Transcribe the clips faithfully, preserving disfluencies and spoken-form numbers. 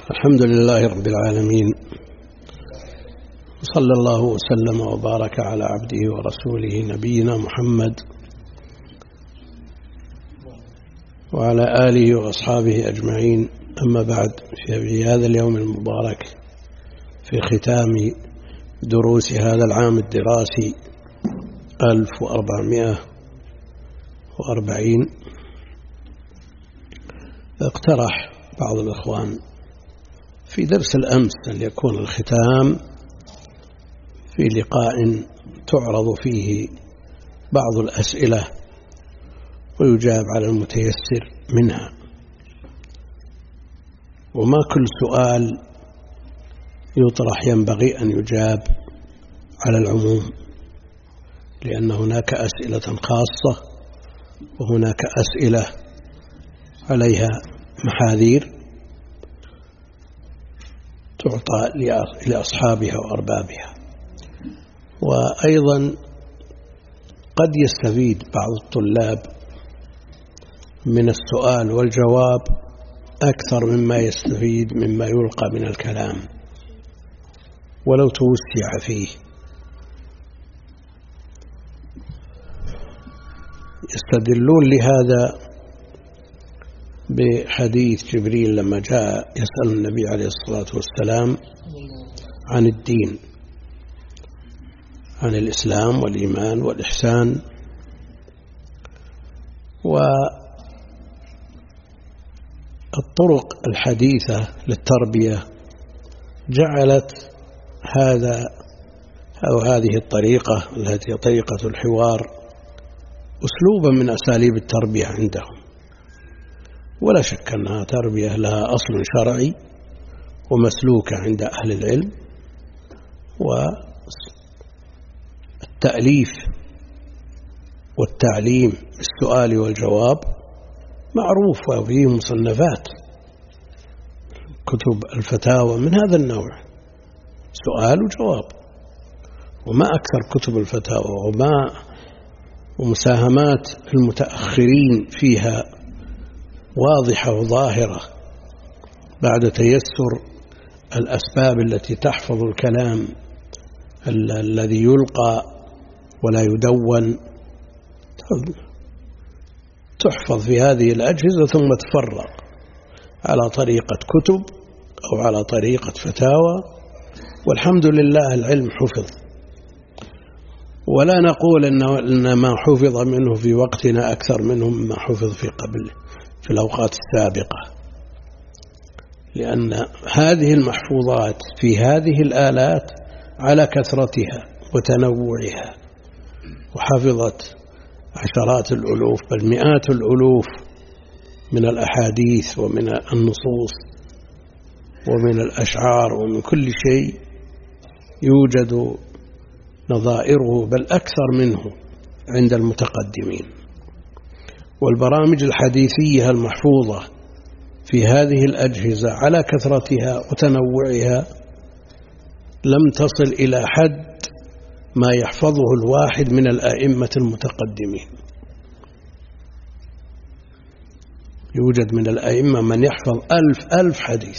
الحمد لله رب العالمين، صلى الله وسلم وبارك على عبده ورسوله نبينا محمد وعلى آله وأصحابه أجمعين. أما بعد، في هذا اليوم المبارك في ختام دروس هذا العام الدراسي ألف وأربعمائة وأربعين، اقترح بعض الإخوان في درس الأمس أن يكون الختام في لقاء تعرض فيه بعض الأسئلة ويجاب على المتيسر منها، وما كل سؤال يطرح ينبغي أن يجاب على العموم، لأن هناك أسئلة خاصة وهناك أسئلة عليها محاذير تعطى لأصحابها وأربابها. وأيضا قد يستفيد بعض الطلاب من السؤال والجواب أكثر مما يستفيد مما يلقى من الكلام ولو توسع فيه. يستدلون لهذا بحديث جبريل لما جاء يسأل النبي عليه الصلاة والسلام عن الدين، عن الإسلام والإيمان والإحسان، والطرق الحديثة للتربية جعلت هذا أو هذه الطريقة التي هي طريقة الحوار أسلوبا من أساليب التربية عندهم، ولا شك أنها تربية لها أصل شرعي ومسلوكة عند أهل العلم. والتأليف والتعليم بالسؤال والجواب معروف، وفيه مصنفات كتب الفتاوى من هذا النوع، سؤال وجواب، وما أكثر كتب الفتاوى وما ومساهمات المتأخرين فيها واضحة وظاهرة بعد تيسر الأسباب التي تحفظ الكلام الذي يلقى ولا يدون، تحفظ في هذه الأجهزة ثم تفرق على طريقة كتب أو على طريقة فتاوى، والحمد لله العلم حفظ. ولا نقول إن ما حفظ منه في وقتنا أكثر منه مما حفظ في قبل في الأوقات السابقة، لأن هذه المحفوظات في هذه الآلات على كثرتها وتنوعها، وحفظت عشرات الألوف بل مئات الألوف من الأحاديث ومن النصوص ومن الأشعار ومن كل شيء يوجد نظائره بل أكثر منه عند المتقدمين. والبرامج الحديثية المحفوظة في هذه الأجهزة على كثرتها وتنوعها لم تصل إلى حد ما يحفظه الواحد من الأئمة المتقدمين. يوجد من الأئمة من يحفظ ألف ألف حديث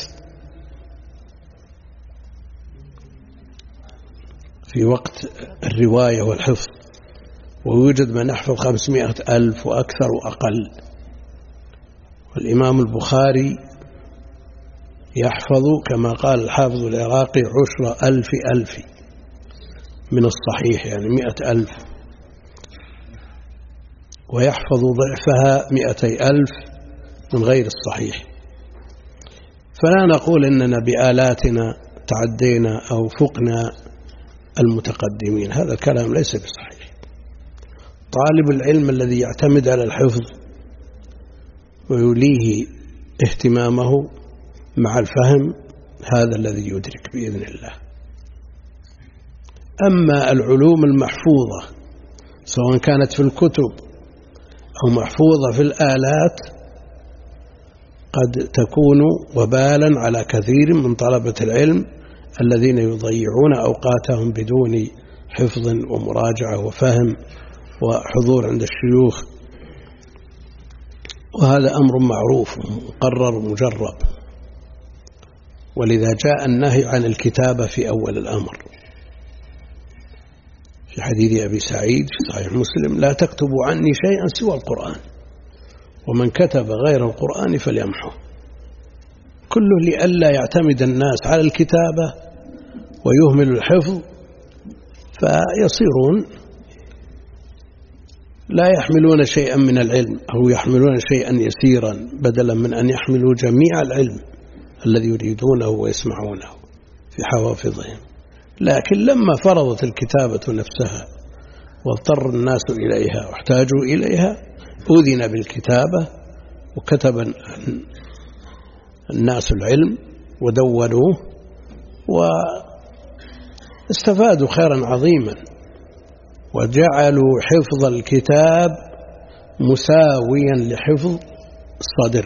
في وقت الرواية والحفظ، ويوجد من يحفظ خمسمائة ألف وأكثر وأقل. والإمام البخاري يحفظ كما قال الحافظ العراقي عشر ألف ألف من الصحيح، يعني مئة ألف، ويحفظ ضعفها مئتي ألف من غير الصحيح. فلا نقول إننا بآلاتنا تعدينا أو فقنا المتقدمين، هذا الكلام ليس بصحيح. طالب العلم الذي يعتمد على الحفظ ويوليه اهتمامه مع الفهم هذا الذي يدرك بإذن الله. أما العلوم المحفوظة سواء كانت في الكتب أو محفوظة في الآلات قد تكون وبالا على كثير من طلبة العلم الذين يضيعون أوقاتهم بدون حفظ ومراجعة وفهم وحضور عند الشيوخ، وهذا أمر معروف مقرر ومجرب. ولذا جاء النهي عن الكتابة في أول الأمر في حديث أبي سعيد في صحيح مسلم: لا تكتبوا عني شيئا سوى القرآن، ومن كتب غير القرآن فليمحه. كله لئلا يعتمد الناس على الكتابة ويهمل الحفظ، فيصيرون لا يحملون شيئا من العلم، أو يحملون شيئا يسيرا بدلا من أن يحملوا جميع العلم الذي يريدونه ويسمعونه في حوافظهم. لكن لما فرضت الكتابة نفسها واضطر الناس إليها واحتاجوا إليها أذن بالكتابة، وكتب الناس العلم ودونوه واستفادوا خيرا عظيما، وجعلوا حفظ الكتاب مساويا لحفظ الصدر،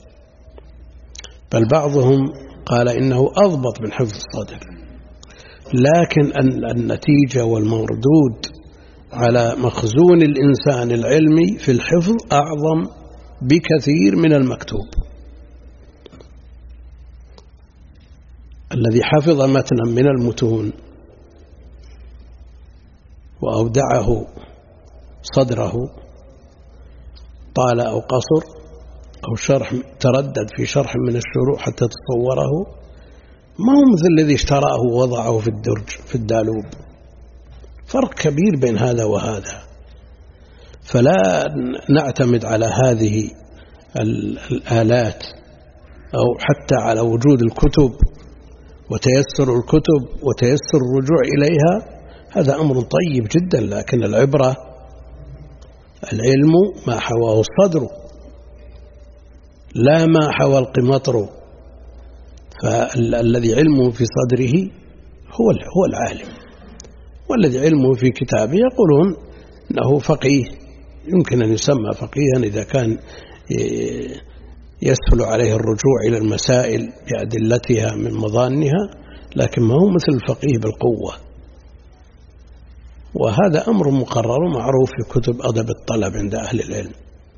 بل بعضهم قال إنه أضبط من حفظ الصدر. لكن النتيجة والمردود على مخزون الإنسان العلمي في الحفظ أعظم بكثير من المكتوب. الذي حفظ متنا من المتون وأودعه صدره طال أو قصر أو شرح تردد في شرح من الشروح حتى تصوره، ما هو مثل الذي اشتراه ووضعه في الدرج في الدالوب. فرق كبير بين هذا وهذا. فلا نعتمد على هذه الآلات أو حتى على وجود الكتب وتيسر الكتب وتيسر الرجوع إليها، هذا أمر طيب جدا. لكن العبرة العلم ما حواه الصدر لا ما حوى القمطر. فالذي علمه في صدره هو هو العالم، والذي علمه في كتابه يقولون أنه فقيه، يمكن أن يسمى فقيها إذا كان يسهل عليه الرجوع إلى المسائل بأدلتها من مظانها، لكن ما هو مثل الفقيه بالقوة. وهذا أمر مقرر ومعروف في كتب أدب الطلب عند أهل العلم.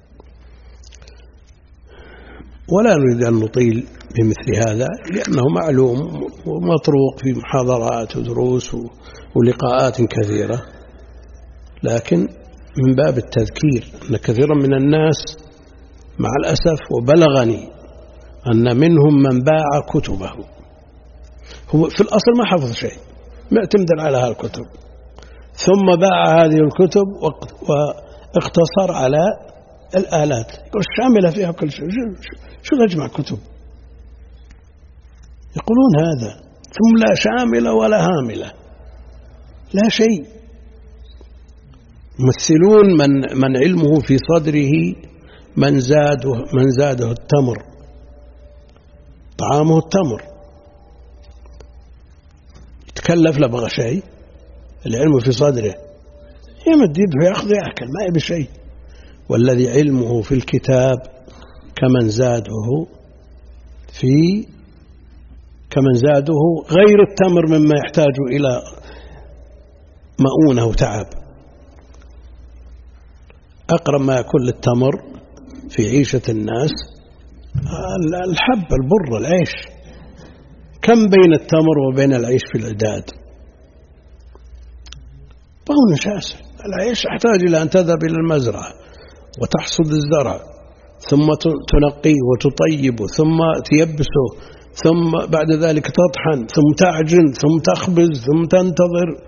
ولا نريد أن نطيل بمثل هذا لأنه معلوم ومطروق في محاضرات ودروس ولقاءات كثيرة، لكن من باب التذكير أن كثيرا من الناس مع الأسف، وبلغني أن منهم من باع كتبه، هو في الأصل ما حفظ شيء، معتمدا على هالكتب، ثم باع هذه الكتب واقتصر على الآلات والشاملة فيها كل شيء. شو نجمع كتب؟ يقولون هذا، ثم لا شاملة ولا هاملة، لا شيء. يمثلون من من علمه في صدره من زاده من زاده التمر، طعامه التمر، يتكلف لبغى شيء، العلم في صدره يمد يده يأخذ يأكل ما يبي شيء. والذي علمه في الكتاب كمن زاده في كمن زاده غير التمر مما يحتاج إلى مؤونة وتعب. أقرب ما يكون للتمر في عيشة الناس الحب، البر، العيش. كم بين التمر وبين العيش في العداد؟ فهو نشاسة. العيش يحتاج إلى أن تذهب إلى المزرعة وتحصد الزرع، ثم تنقيه وتطيبه، ثم تيبسه، ثم بعد ذلك تطحن، ثم تعجن، ثم تخبز، ثم تنتظر.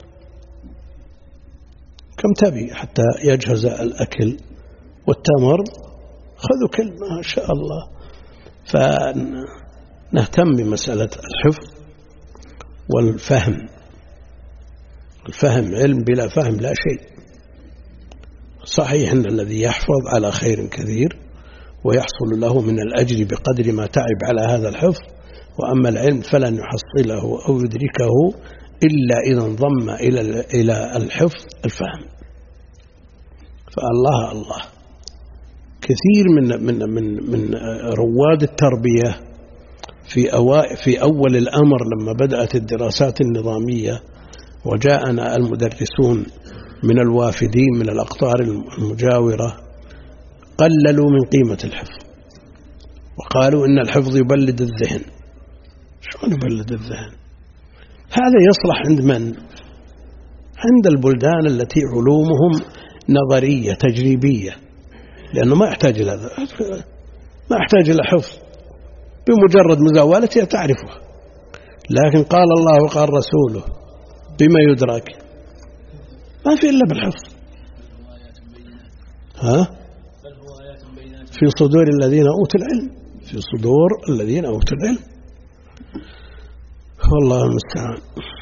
كم تبي حتى يجهز الأكل؟ والتمر خذوا كلمة ما شاء الله. فنهتم بمسألة الحفظ والفهم. الفهم علم، بلا فهم لا شيء. صحيح أن الذي يحفظ على خير كثير ويحصل له من الأجر بقدر ما تعب على هذا الحفظ، وأما العلم فلن يحصله أو يدركه إلا إذا انضم إلى إلى الحفظ الفهم. فالله الله كثير من من من من رواد التربية في أوائل في أول الأمر لما بدأت الدراسات النظامية وجاءنا المدرسون من الوافدين من الأقطار المجاورة، قللوا من قيمة الحفظ وقالوا إن الحفظ يبلد الذهن شلون يبلد الذهن؟ هذا يصلح عند من؟ عند البلدان التي علومهم نظرية تجريبية، لأنه ما يحتاج إلى ما يحتاج إلى حفظ، بمجرد مزاولتها تعرفها. لكن قال الله وقال رسوله بما يدرك؟ ما في إلا بالحفظ. ها؟ في صدور الذين أوتوا العلم، في صدور الذين أوتوا العلم. والله المستعان.